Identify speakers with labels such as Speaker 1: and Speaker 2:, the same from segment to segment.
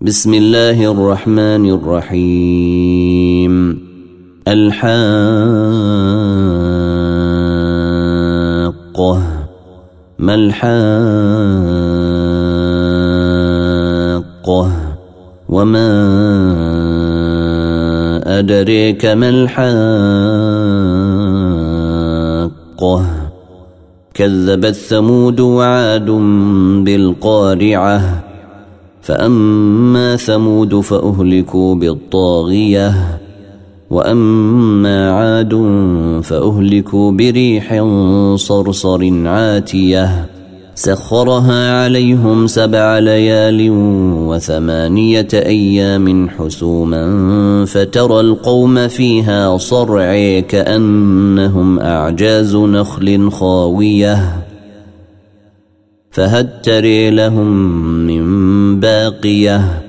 Speaker 1: بسم الله الرحمن الرحيم. الحاقة ما الحاقة وما أدريك ما الحاقة كذبت ثمود وعاد بالقارعة فأما ثمود فأهلكوا بالطاغية وأما عاد فأهلكوا بريح صرصر عاتية سخرها عليهم 7 ليال و8 أيام حسوما فترى القوم فيها صرعى كأنهم أعجاز نخل خاوية فهل تري لهم من باقية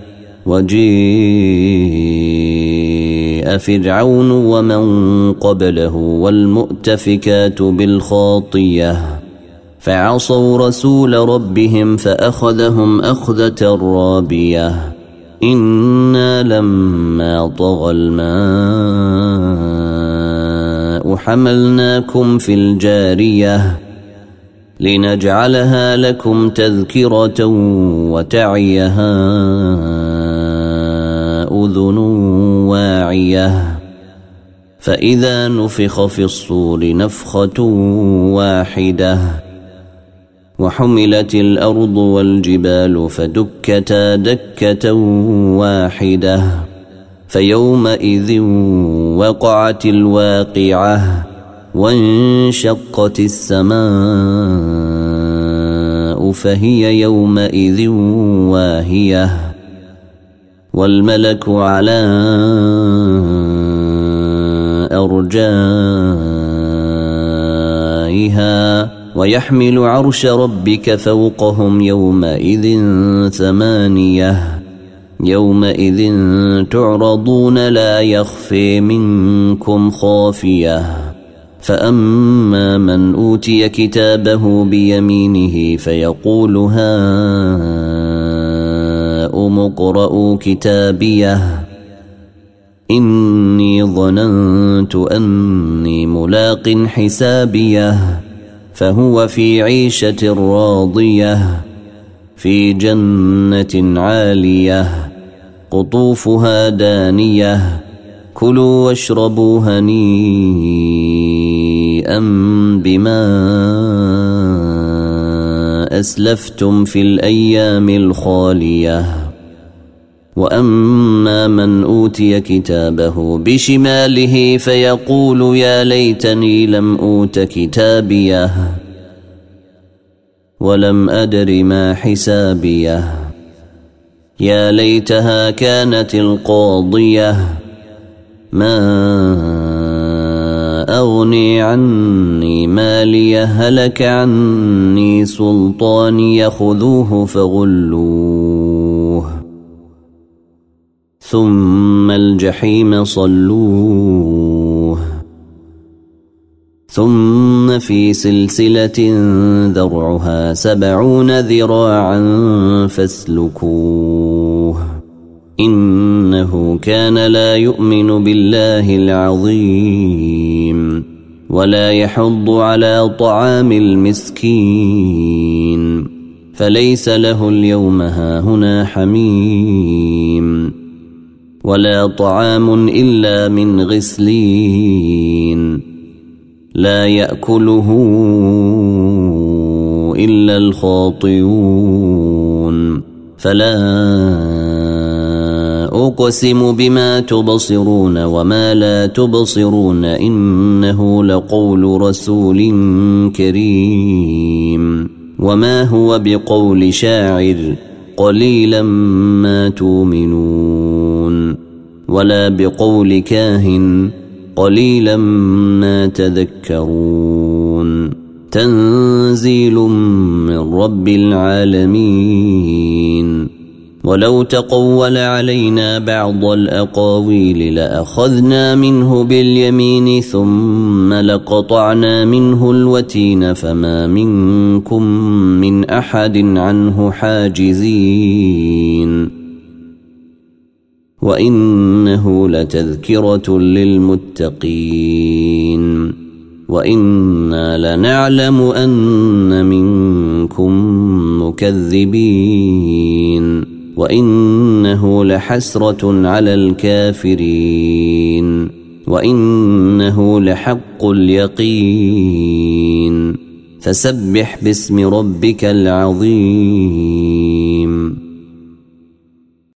Speaker 1: وجيء فرعون ومن قبله والمؤتفكات بالخاطية فعصوا رسول ربهم فأخذهم أخذة رابية إنا لما طغى الماء حملناكم في الجارية لنجعلها لكم تذكرة وتعيها أذن واعية فإذا نفخ في الصور نفخة واحدة وحملت الأرض والجبال فدكتا دكة واحدة فيومئذ وقعت الواقعة وانشقت السماء فهي يومئذ واهية والملك على أرجائها ويحمل عرش ربك فوقهم يومئذ 8 يومئذ تعرضون لا يخفي منكم خافية فأما من أوتي كتابه بيمينه فيقول هاؤم اقرءوا كتابيه إني ظننت أني ملاق حسابيه فهو في عيشة راضية في جنة عالية قطوفها دانية كلوا واشربوا هنيئا بما أسلفتم في الأيام الخالية وأما من أوتي كتابه بشماله فيقول يا ليتني لم أوت كتابيه ولم أدر ما حسابيه يا ليتها كانت القاضية ما أغني عني ماليه هلك عني سلطاني خذوه فغلوه ثم الجحيم صلوه ثم في سلسلة ذرعها 70 ذراعا فاسلكوه إنه كان لا يؤمن بالله العظيم ولا يحض على طعام المسكين فليس له اليوم هاهنا حميم ولا طعام إلا من غسلين لا يأكله إلا الخاطئون فلا أقسم بما تبصرون وما لا تبصرون إنه لقول رسول كريم وما هو بقول شاعر قليلا ما تؤمنون ولا بقول كاهن قليلا ما تذكرون تنزيل من رب العالمين ولو تقول علينا بعض الأقاويل لأخذنا منه باليمين ثم لقطعنا منه الوتين فما منكم من أحد عنه حاجزين وإنه لتذكرة للمتقين وإنا لنعلم أن منكم مكذبين وإنه لحسرة على الكافرين وإنه لحق اليقين فسبح باسم ربك العظيم